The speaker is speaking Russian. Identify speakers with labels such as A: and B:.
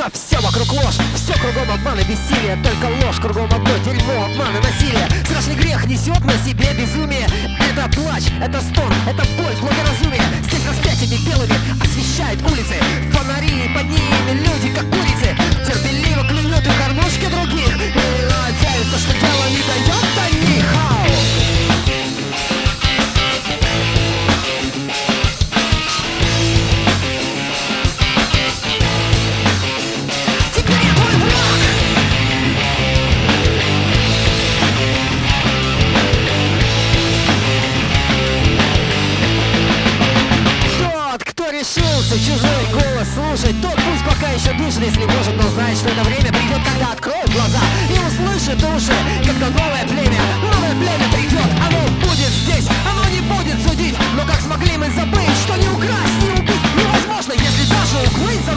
A: Да все вокруг ложь, все кругом обман и бессилие. Только ложь, кругом одно дерьмо, обман и насилие. Страшный грех несет на себе безумие. Это плач, это стон, это боль, благоразумие. Здесь распятиями белыми освещают улицы. Фонари, под ними люди, как курицы. Терпеливо клюют и кормушки других. И надеются, что дело не дойдет до них. Решился чужой голос слушать, тот пусть пока еще дышит, если может, но знает, что это время придет, когда откроет глаза и услышит уши, когда новое племя придет. Оно будет здесь, оно не будет судить, но как смогли мы забыть, что не украсть, не убить невозможно, если даже укрыть за